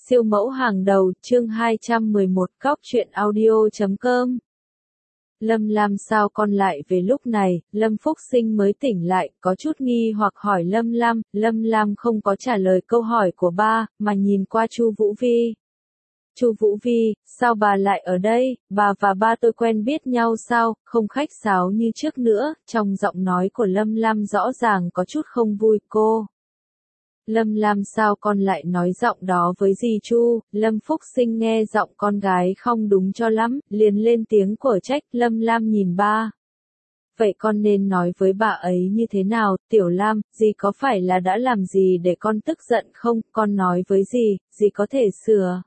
Siêu mẫu hàng đầu, chương 211, Cóc truyện audio.com. Lâm Lam sao con lại về lúc này, Lâm Phúc Sinh mới tỉnh lại, có chút nghi hoặc hỏi Lâm Lam không có trả lời câu hỏi của ba, mà nhìn qua Chu Vũ Vi. Chu Vũ Vi, sao bà lại ở đây, bà và ba tôi quen biết nhau sao, không khách sáo như trước nữa, trong giọng nói của Lâm Lam rõ ràng có chút không vui cô. Lâm Lam sao con lại nói giọng đó với dì Chu, Lâm Phúc Sinh nghe giọng con gái không đúng cho lắm, liền lên tiếng của trách, Lâm Lam nhìn ba. Vậy con nên nói với bà ấy như thế nào, Tiểu Lam, dì có phải là đã làm gì để con tức giận không, con nói với dì có thể sửa.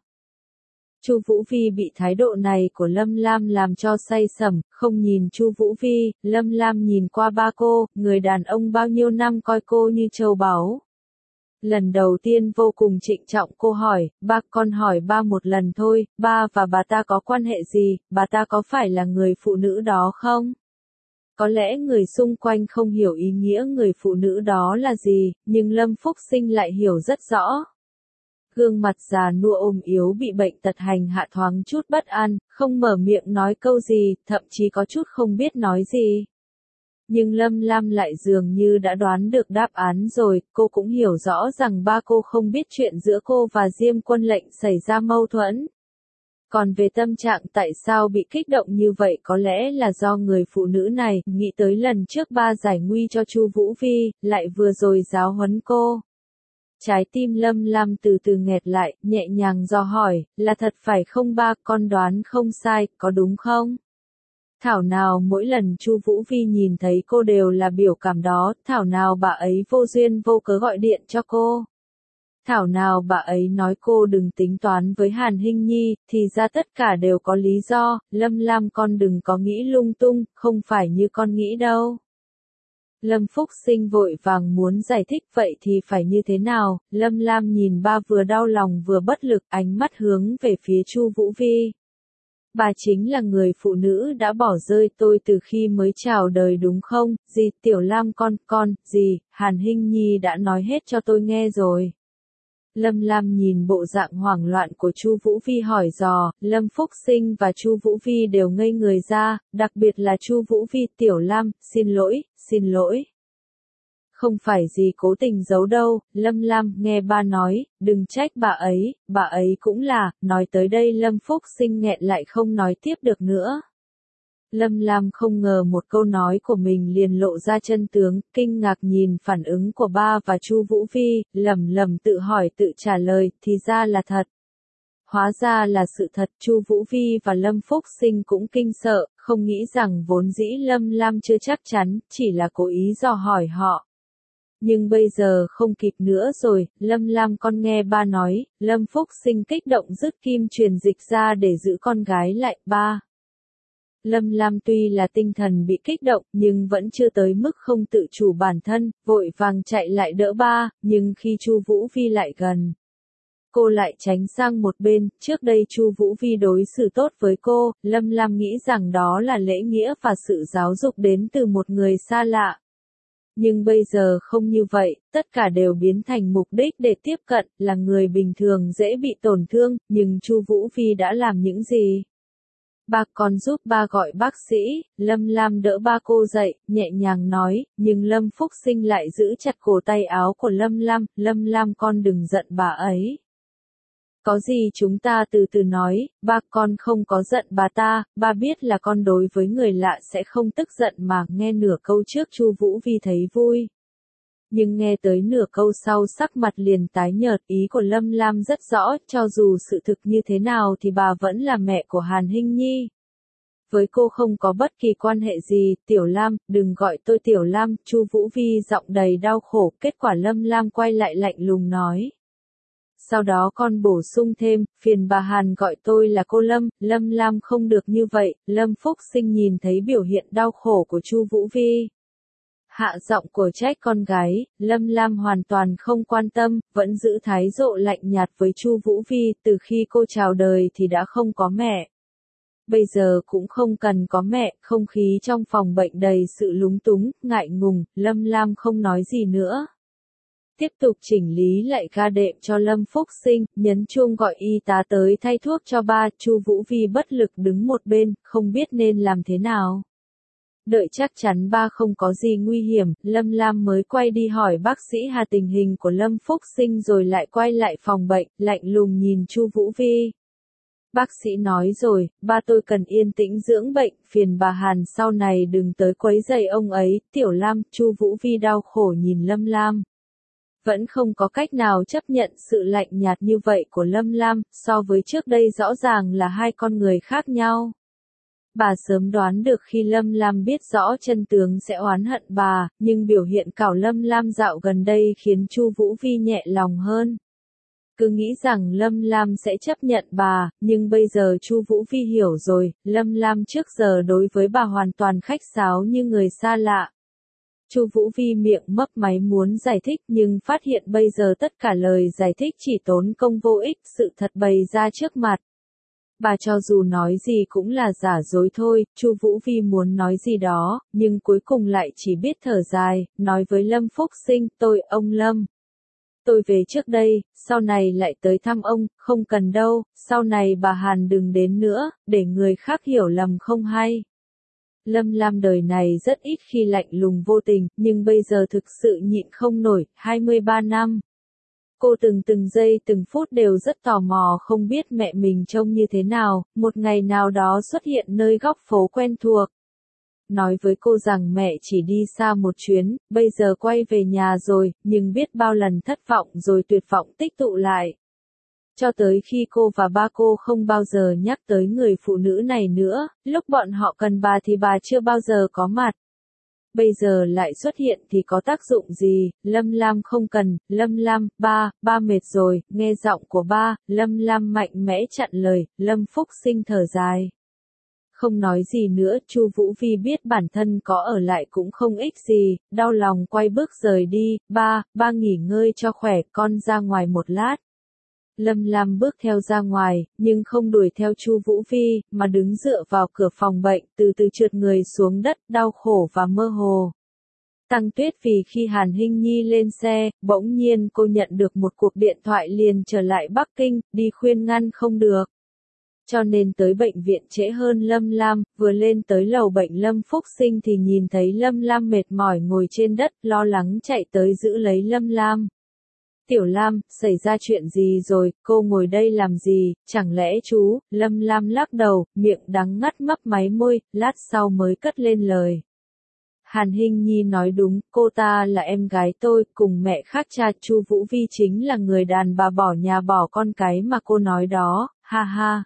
Chu Vũ Vi bị thái độ này của Lâm Lam làm cho say sẩm, không nhìn Chu Vũ Vi, Lâm Lam nhìn qua ba cô, người đàn ông bao nhiêu năm coi cô như châu báu. Lần đầu tiên vô cùng trịnh trọng cô hỏi, ba con hỏi ba một lần thôi, ba và bà ta có quan hệ gì, bà ta có phải là người phụ nữ đó không? Có lẽ người xung quanh không hiểu ý nghĩa người phụ nữ đó là gì, nhưng Lâm Phúc Sinh lại hiểu rất rõ. Gương mặt già nua ôm yếu bị bệnh tật hành hạ thoáng chút bất an, không mở miệng nói câu gì, thậm chí có chút không biết nói gì. Nhưng Lâm Lam lại dường như đã đoán được đáp án rồi, cô cũng hiểu rõ rằng ba cô không biết chuyện giữa cô và Diêm Quân Lệnh xảy ra mâu thuẫn. Còn về tâm trạng tại sao bị kích động như vậy có lẽ là do người phụ nữ này, nghĩ tới lần trước ba giải nguy cho Chu Vũ Vi, lại vừa rồi giáo huấn cô. Trái tim Lâm Lam từ từ nghẹt lại, nhẹ nhàng dò hỏi, là thật phải không ba, con đoán không sai, có đúng không? Thảo nào mỗi lần Chu Vũ Vi nhìn thấy cô đều là biểu cảm đó, thảo nào bà ấy vô duyên vô cớ gọi điện cho cô. Thảo nào bà ấy nói cô đừng tính toán với Hàn Hinh Nhi, thì ra tất cả đều có lý do, Lâm Lam con đừng có nghĩ lung tung, không phải như con nghĩ đâu. Lâm Phúc Sinh vội vàng muốn giải thích vậy thì phải như thế nào, Lâm Lam nhìn ba vừa đau lòng vừa bất lực, ánh mắt hướng về phía Chu Vũ Vi. Bà chính là người phụ nữ đã bỏ rơi tôi từ khi mới chào đời đúng không, dì, Tiểu Lam con, dì, Hàn Hinh Nhi đã nói hết cho tôi nghe rồi. Lâm Lam nhìn bộ dạng hoảng loạn của Chu Vũ Vi hỏi dò, Lâm Phúc Sinh và Chu Vũ Vi đều ngây người ra, đặc biệt là Chu Vũ Vi, Tiểu Lam, xin lỗi. Không phải gì cố tình giấu đâu, Lâm Lam nghe ba nói, đừng trách bà ấy cũng là, nói tới đây Lâm Phúc Sinh nghẹn lại không nói tiếp được nữa. Lâm Lam không ngờ một câu nói của mình liền lộ ra chân tướng, kinh ngạc nhìn phản ứng của ba và Chu Vũ Vi, lẩm tự hỏi tự trả lời, thì ra là thật. Hóa ra là sự thật, Chu Vũ Vi và Lâm Phúc Sinh cũng kinh sợ, không nghĩ rằng vốn dĩ Lâm Lam chưa chắc chắn, chỉ là cố ý dò hỏi họ. Nhưng bây giờ không kịp nữa rồi, Lâm Lam con nghe ba nói, Lâm Phúc Sinh kích động rứt kim truyền dịch ra để giữ con gái lại, ba. Lâm Lam tuy là tinh thần bị kích động, nhưng vẫn chưa tới mức không tự chủ bản thân, vội vàng chạy lại đỡ ba, nhưng khi Chu Vũ Vi lại gần, cô lại tránh sang một bên, trước đây Chu Vũ Vi đối xử tốt với cô, Lâm Lam nghĩ rằng đó là lễ nghĩa và sự giáo dục đến từ một người xa lạ. Nhưng bây giờ không như vậy, tất cả đều biến thành mục đích để tiếp cận, là người bình thường dễ bị tổn thương, nhưng Chu Vũ Vi đã làm những gì? Ba con giúp ba gọi bác sĩ, Lâm Lam đỡ ba cô dậy, nhẹ nhàng nói, nhưng Lâm Phúc Sinh lại giữ chặt cổ tay áo của Lâm Lam con đừng giận bà ấy. Có gì chúng ta từ từ nói, ba con không có giận bà ta, ba biết là con đối với người lạ sẽ không tức giận mà, nghe nửa câu trước Chu Vũ Vi thấy vui. Nhưng nghe tới nửa câu sau sắc mặt liền tái nhợt, ý của Lâm Lam rất rõ, cho dù sự thực như thế nào thì bà vẫn là mẹ của Hàn Hinh Nhi. Với cô không có bất kỳ quan hệ gì, Tiểu Lam, đừng gọi tôi Tiểu Lam, Chu Vũ Vi giọng đầy đau khổ, kết quả Lâm Lam quay lại lạnh lùng nói. Sau đó con bổ sung thêm, phiền bà Hàn gọi tôi là cô Lâm Lam không được như vậy, Lâm Phúc Sinh nhìn thấy biểu hiện đau khổ của Chu Vũ Vi. Hạ giọng của trách con gái, Lâm Lam hoàn toàn không quan tâm, vẫn giữ thái độ lạnh nhạt với Chu Vũ Vi, từ khi cô chào đời thì đã không có mẹ. Bây giờ cũng không cần có mẹ, không khí trong phòng bệnh đầy sự lúng túng, ngại ngùng, Lâm Lam không nói gì nữa. tiếp tục chỉnh lý lại ga đệm cho Lâm Phúc Sinh, nhấn chuông gọi y tá tới thay thuốc cho ba. Chu Vũ Vi bất lực đứng một bên, không biết nên làm thế nào. Đợi chắc chắn ba không có gì nguy hiểm, Lâm Lam mới quay đi hỏi bác sĩ Hà tình hình của Lâm Phúc Sinh rồi lại quay lại phòng bệnh, lạnh lùng nhìn Chu Vũ Vi. Bác sĩ nói rồi, ba tôi cần yên tĩnh dưỡng bệnh, phiền bà Hàn sau này đừng tới quấy rầy ông ấy. Tiểu Lam, Chu Vũ Vi đau khổ nhìn Lâm Lam. Vẫn không có cách nào chấp nhận sự lạnh nhạt như vậy của Lâm Lam, so với trước đây rõ ràng là hai con người khác nhau. Bà sớm đoán được khi Lâm Lam biết rõ chân tướng sẽ oán hận bà, nhưng biểu hiện cảo Lâm Lam dạo gần đây khiến Chu Vũ Vi nhẹ lòng hơn. Cứ nghĩ rằng Lâm Lam sẽ chấp nhận bà, nhưng bây giờ Chu Vũ Vi hiểu rồi, Lâm Lam trước giờ đối với bà hoàn toàn khách sáo như người xa lạ. Chu Vũ Vi miệng mấp máy muốn giải thích nhưng phát hiện bây giờ tất cả lời giải thích chỉ tốn công vô ích, sự thật bày ra trước mặt. Bà cho dù nói gì cũng là giả dối thôi. Chu Vũ Vi muốn nói gì đó, nhưng cuối cùng lại chỉ biết thở dài, nói với Lâm Phúc Sinh, ông Lâm. Tôi về trước đây, sau này lại tới thăm ông, không cần đâu, sau này bà Hàn đừng đến nữa, để người khác hiểu lầm không hay. Lâm Lam đời này rất ít khi lạnh lùng vô tình, nhưng bây giờ thực sự nhịn không nổi, 23 năm. Cô từng giây từng phút đều rất tò mò không biết mẹ mình trông như thế nào, một ngày nào đó xuất hiện nơi góc phố quen thuộc. Nói với cô rằng mẹ chỉ đi xa một chuyến, bây giờ quay về nhà rồi, nhưng biết bao lần thất vọng rồi tuyệt vọng tích tụ lại. Cho tới khi cô và ba cô không bao giờ nhắc tới người phụ nữ này nữa, lúc bọn họ cần bà thì bà chưa bao giờ có mặt. Bây giờ lại xuất hiện thì có tác dụng gì? Lâm Lam không cần. Lâm Lam, ba mệt rồi. Nghe giọng của ba, Lâm Lam mạnh mẽ chặn lời. Lâm Phúc Sinh thở dài. Không nói gì nữa. Chu Vũ Vi biết bản thân có ở lại cũng không ích gì, đau lòng quay bước rời đi. Ba nghỉ ngơi cho khỏe, con ra ngoài một lát. Lâm Lam bước theo ra ngoài, nhưng không đuổi theo Chu Vũ Vi, mà đứng dựa vào cửa phòng bệnh, từ từ trượt người xuống đất, đau khổ và mơ hồ. Tăng Tuyết vì khi Hàn Hinh Nhi lên xe, bỗng nhiên cô nhận được một cuộc điện thoại liền trở lại Bắc Kinh, đi khuyên ngăn không được. Cho nên tới bệnh viện trễ hơn Lâm Lam, vừa lên tới lầu bệnh Lâm Phúc Sinh thì nhìn thấy Lâm Lam mệt mỏi ngồi trên đất, lo lắng chạy tới giữ lấy Lâm Lam. Tiểu Lam, xảy ra chuyện gì rồi, cô ngồi đây làm gì, chẳng lẽ chú? Lâm Lam lắc đầu, miệng đắng ngắt mấp máy môi, lát sau mới cất lên lời. Hàn Hinh Nhi nói đúng, cô ta là em gái tôi, cùng mẹ khác cha. Chu Vũ Vi chính là người đàn bà bỏ nhà bỏ con cái mà cô nói đó, ha ha.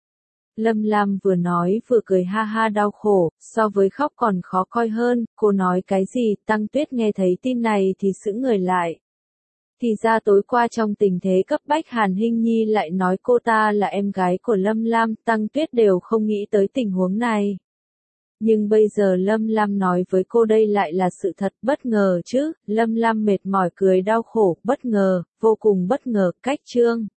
Lâm Lam vừa nói vừa cười ha ha đau khổ, so với khóc còn khó coi hơn. Cô nói cái gì? Tăng Tuyết nghe thấy tin này thì sững người lại. Thì ra tối qua trong tình thế cấp bách Hàn Hinh Nhi lại nói cô ta là em gái của Lâm Lam, Tăng Tuyết đều không nghĩ tới tình huống này. Nhưng bây giờ Lâm Lam nói với cô đây lại là sự thật, bất ngờ chứ? Lâm Lam mệt mỏi cười đau khổ, bất ngờ, vô cùng bất ngờ. Cách chương